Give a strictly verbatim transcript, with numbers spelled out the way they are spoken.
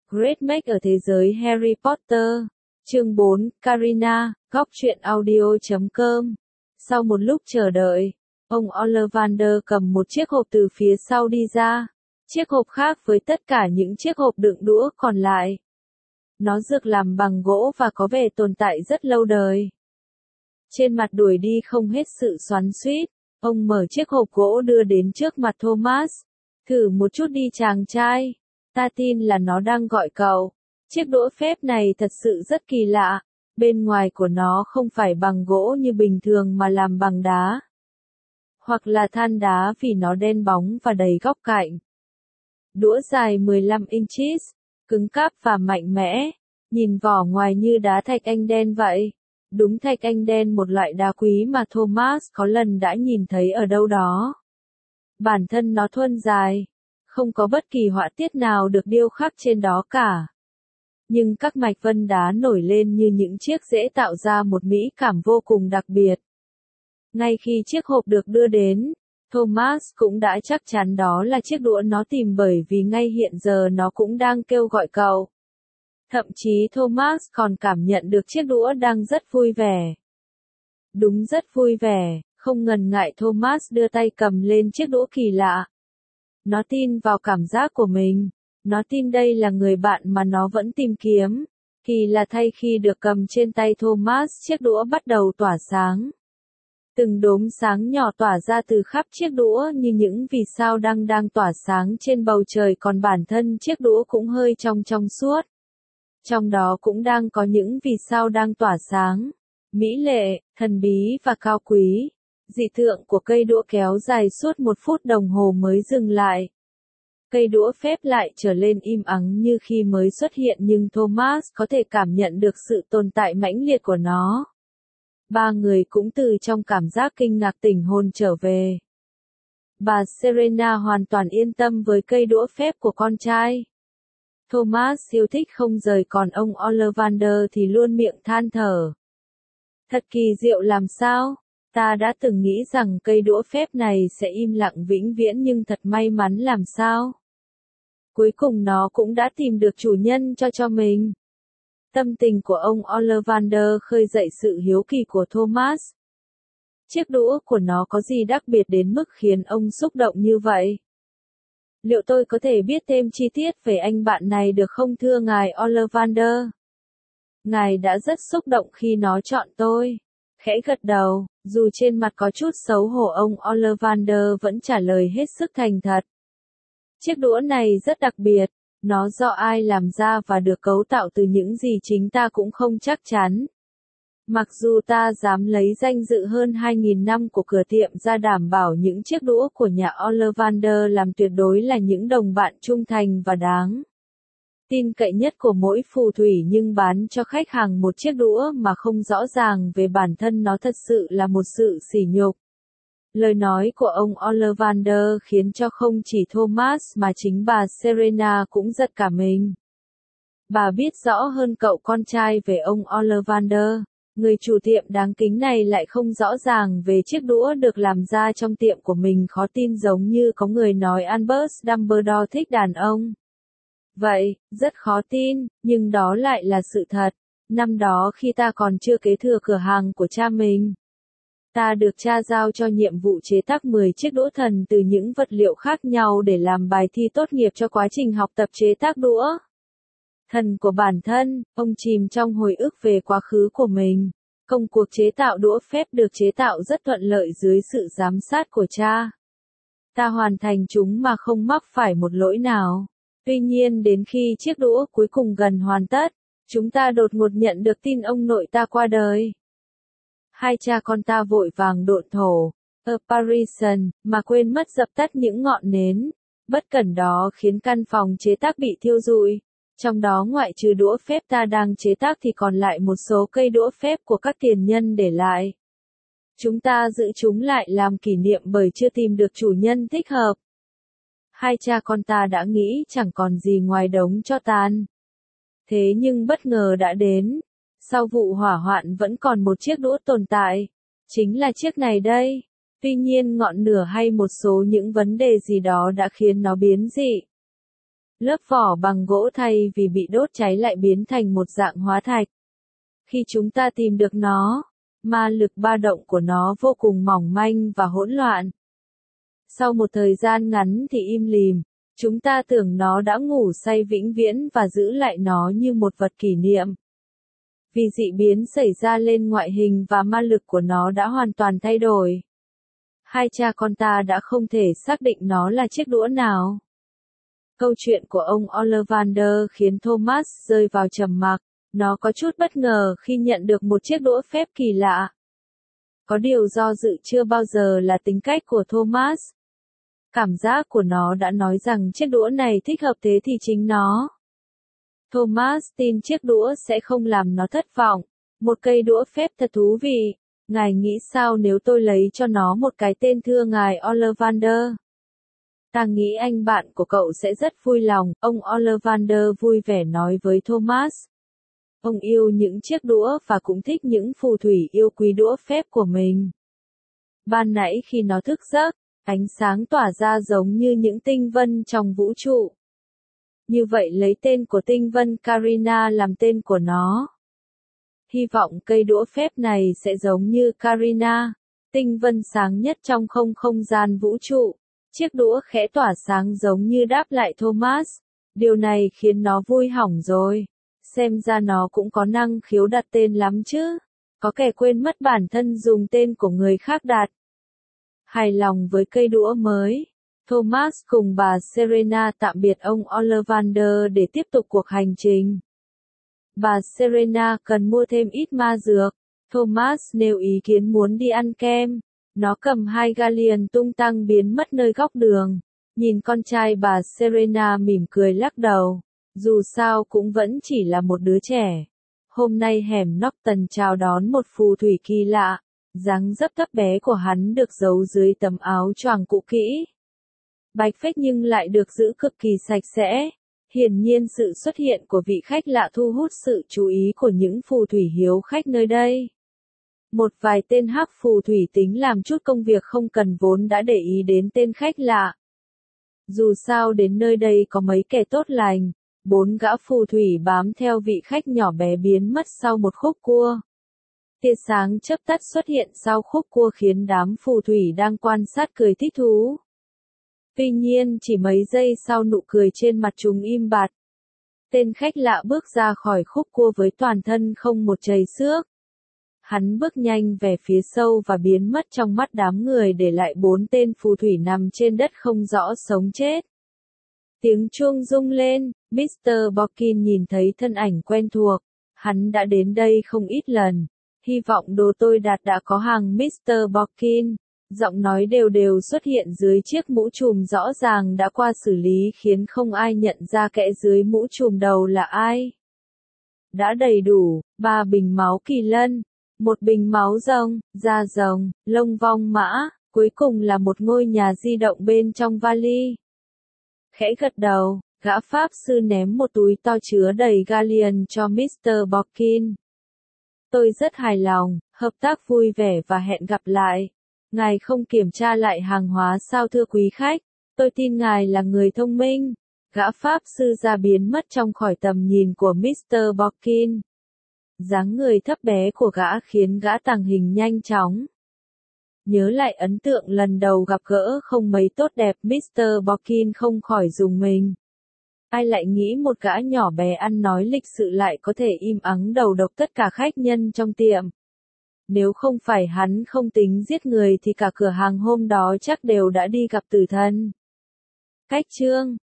Great Make ở thế giới Harry Potter. Chương bốn, Karina, góc truyện audio chấm com. Sau một lúc chờ đợi, ông Ollivander cầm một chiếc hộp từ phía sau đi ra. Chiếc hộp khác với tất cả những chiếc hộp đựng đũa còn lại. Nó được làm bằng gỗ và có vẻ tồn tại rất lâu đời. Trên mặt đuổi đi không hết sự xoắn xuýt, ông mở chiếc hộp gỗ đưa đến trước mặt Thomas. Thử một chút đi chàng trai. Ta tin là nó đang gọi cậu. Chiếc đũa phép này thật sự rất kỳ lạ. Bên ngoài của nó không phải bằng gỗ như bình thường mà làm bằng đá. Hoặc là than đá vì nó đen bóng và đầy góc cạnh. Đũa dài mười lăm inches, cứng cáp và mạnh mẽ. Nhìn vỏ ngoài như đá thạch anh đen vậy. Đúng thạch anh đen, một loại đá quý mà Thomas có lần đã nhìn thấy ở đâu đó. Bản thân nó thuần dài. Không có bất kỳ họa tiết nào được điêu khắc trên đó cả. Nhưng các mạch vân đá nổi lên như những chiếc rễ tạo ra một mỹ cảm vô cùng đặc biệt. Ngay khi chiếc hộp được đưa đến, Thomas cũng đã chắc chắn đó là chiếc đũa nó tìm, bởi vì ngay hiện giờ nó cũng đang kêu gọi cậu. Thậm chí Thomas còn cảm nhận được chiếc đũa đang rất vui vẻ. Đúng, rất vui vẻ, không ngần ngại Thomas đưa tay cầm lên chiếc đũa kỳ lạ. Nó tin vào cảm giác của mình. Nó tin đây là người bạn mà nó vẫn tìm kiếm. Kỳ là thay khi được cầm trên tay Thomas, chiếc đũa bắt đầu tỏa sáng. Từng đốm sáng nhỏ tỏa ra từ khắp chiếc đũa như những vì sao đang đang tỏa sáng trên bầu trời, còn bản thân chiếc đũa cũng hơi trong trong suốt. Trong đó cũng đang có những vì sao đang tỏa sáng. Mỹ lệ, thần bí và cao quý. Dị tượng của cây đũa kéo dài suốt một phút đồng hồ mới dừng lại. Cây đũa phép lại trở lên im ắng như khi mới xuất hiện, nhưng Thomas có thể cảm nhận được sự tồn tại mãnh liệt của nó. Ba người cũng từ trong cảm giác kinh ngạc tỉnh hồn trở về. Bà Serena hoàn toàn yên tâm với cây đũa phép của con trai. Thomas yêu thích không rời, còn ông Ollivander thì luôn miệng than thở. Thật kỳ diệu làm sao? Ta đã từng nghĩ rằng cây đũa phép này sẽ im lặng vĩnh viễn, nhưng thật may mắn làm sao? Cuối cùng nó cũng đã tìm được chủ nhân cho cho mình. Tâm tình của ông Ollivander khơi dậy sự hiếu kỳ của Thomas. Chiếc đũa của nó có gì đặc biệt đến mức khiến ông xúc động như vậy? Liệu tôi có thể biết thêm chi tiết về anh bạn này được không thưa ngài Ollivander? Ngài đã rất xúc động khi nó chọn tôi. Khẽ gật đầu, dù trên mặt có chút xấu hổ, ông Ollivander vẫn trả lời hết sức thành thật. Chiếc đũa này rất đặc biệt, nó do ai làm ra và được cấu tạo từ những gì chính ta cũng không chắc chắn. Mặc dù ta dám lấy danh dự hơn hai nghìn năm của cửa tiệm ra đảm bảo những chiếc đũa của nhà Ollivander làm tuyệt đối là những đồng bạn trung thành và đáng tin cậy nhất của mỗi phù thủy, nhưng bán cho khách hàng một chiếc đũa mà không rõ ràng về bản thân nó thật sự là một sự sỉ nhục. Lời nói của ông Ollivander khiến cho không chỉ Thomas mà chính bà Serena cũng giật cả mình. Bà biết rõ hơn cậu con trai về ông Ollivander. Người chủ tiệm đáng kính này lại không rõ ràng về chiếc đũa được làm ra trong tiệm của mình, khó tin giống như có người nói Albus Dumbledore thích đàn ông. Vậy, rất khó tin, nhưng đó lại là sự thật. Năm đó khi ta còn chưa kế thừa cửa hàng của cha mình, ta được cha giao cho nhiệm vụ chế tác mười chiếc đũa thần từ những vật liệu khác nhau để làm bài thi tốt nghiệp cho quá trình học tập chế tác đũa thần của bản thân. Ông chìm trong hồi ức về quá khứ của mình. Công cuộc chế tạo đũa phép được chế tạo rất thuận lợi dưới sự giám sát của cha. Ta hoàn thành chúng mà không mắc phải một lỗi nào. Tuy nhiên đến khi chiếc đũa cuối cùng gần hoàn tất, chúng ta đột ngột nhận được tin ông nội ta qua đời. Hai cha con ta vội vàng độn thổ, apparition, mà quên mất dập tắt những ngọn nến. Bất cẩn đó khiến căn phòng chế tác bị thiêu rụi. Trong đó ngoại trừ đũa phép ta đang chế tác thì còn lại một số cây đũa phép của các tiền nhân để lại. Chúng ta giữ chúng lại làm kỷ niệm bởi chưa tìm được chủ nhân thích hợp. Hai cha con ta đã nghĩ chẳng còn gì ngoài đống tro tàn. Thế nhưng bất ngờ đã đến. Sau vụ hỏa hoạn vẫn còn một chiếc đũa tồn tại. Chính là chiếc này đây. Tuy nhiên ngọn lửa hay một số những vấn đề gì đó đã khiến nó biến dị. Lớp vỏ bằng gỗ thay vì bị đốt cháy lại biến thành một dạng hóa thạch. Khi chúng ta tìm được nó, ma lực ba động của nó vô cùng mỏng manh và hỗn loạn. Sau một thời gian ngắn thì im lìm, chúng ta tưởng nó đã ngủ say vĩnh viễn và giữ lại nó như một vật kỷ niệm. Vì dị biến xảy ra lên ngoại hình và ma lực của nó đã hoàn toàn thay đổi. Hai cha con ta đã không thể xác định nó là chiếc đũa nào. Câu chuyện của ông Ollivander khiến Thomas rơi vào trầm mặc. Nó có chút bất ngờ khi nhận được một chiếc đũa phép kỳ lạ. Có điều do dự chưa bao giờ là tính cách của Thomas. Cảm giác của nó đã nói rằng chiếc đũa này thích hợp, thế thì chính nó. Thomas tin chiếc đũa sẽ không làm nó thất vọng. Một cây đũa phép thật thú vị. Ngài nghĩ sao nếu tôi lấy cho nó một cái tên thưa ngài Ollivander? Ta nghĩ anh bạn của cậu sẽ rất vui lòng, ông Ollivander vui vẻ nói với Thomas. Ông yêu những chiếc đũa và cũng thích những phù thủy yêu quý đũa phép của mình. Ban nãy khi nó thức giấc, ánh sáng tỏa ra giống như những tinh vân trong vũ trụ. Như vậy lấy tên của tinh vân Carina làm tên của nó. Hy vọng cây đũa phép này sẽ giống như Carina, tinh vân sáng nhất trong không không gian vũ trụ. Chiếc đũa khẽ tỏa sáng giống như đáp lại Thomas. Điều này khiến nó vui hỏng rồi. Xem ra nó cũng có năng khiếu đặt tên lắm chứ. Có kẻ quên mất bản thân dùng tên của người khác đặt. Hài lòng với cây đũa mới, Thomas cùng bà Serena tạm biệt ông Ollivander để tiếp tục cuộc hành trình. Bà Serena cần mua thêm ít ma dược. Thomas nêu ý kiến muốn đi ăn kem. Nó cầm hai galleon tung tăng biến mất nơi góc đường. Nhìn con trai bà Serena mỉm cười lắc đầu. Dù sao cũng vẫn chỉ là một đứa trẻ. Hôm nay hẻm Norton chào đón một phù thủy kỳ lạ. Dáng dấp thấp bé của hắn được giấu dưới tấm áo choàng cũ kỹ. Bạch phách nhưng lại được giữ cực kỳ sạch sẽ. Hiển nhiên sự xuất hiện của vị khách lạ thu hút sự chú ý của những phù thủy hiếu khách nơi đây. Một vài tên hắc phù thủy tính làm chút công việc không cần vốn đã để ý đến tên khách lạ. Dù sao đến nơi đây có mấy kẻ tốt lành, bốn gã phù thủy bám theo vị khách nhỏ bé biến mất sau một khúc cua. Tia sáng chớp tắt xuất hiện sau khúc cua khiến đám phù thủy đang quan sát cười thích thú. Tuy nhiên chỉ mấy giây sau nụ cười trên mặt chúng im bặt. Tên khách lạ bước ra khỏi khúc cua với toàn thân không một chầy xước. Hắn bước nhanh về phía sâu và biến mất trong mắt đám người để lại bốn tên phù thủy nằm trên đất không rõ sống chết. Tiếng chuông rung lên, mít tơ Borkin nhìn thấy thân ảnh quen thuộc. Hắn đã đến đây không ít lần. Hy vọng đồ tôi đặt đã có hàng mít tơ Borkin. Giọng nói đều đều xuất hiện dưới chiếc mũ trùm rõ ràng đã qua xử lý khiến không ai nhận ra kẻ dưới mũ trùm đầu là ai. Đã đầy đủ, ba bình máu kỳ lân, một bình máu rồng, da rồng, lông vong mã, cuối cùng là một ngôi nhà di động bên trong vali. Khẽ gật đầu, gã pháp sư ném một túi to chứa đầy galleon cho mít tơ Borkin. Tôi rất hài lòng, hợp tác vui vẻ và hẹn gặp lại. Ngài không kiểm tra lại hàng hóa sao thưa quý khách? Tôi tin ngài là người thông minh. Gã pháp sư ra biến mất trong khỏi tầm nhìn của mít tơ Borkin. Dáng người thấp bé của gã khiến gã tàng hình nhanh chóng. Nhớ lại ấn tượng lần đầu gặp gỡ không mấy tốt đẹp, mít tơ Borkin không khỏi rùng mình. Ai lại nghĩ một gã nhỏ bé ăn nói lịch sự lại có thể im ắng đầu độc tất cả khách nhân trong tiệm. Nếu không phải hắn không tính giết người thì cả cửa hàng hôm đó chắc đều đã đi gặp tử thần. Cách chương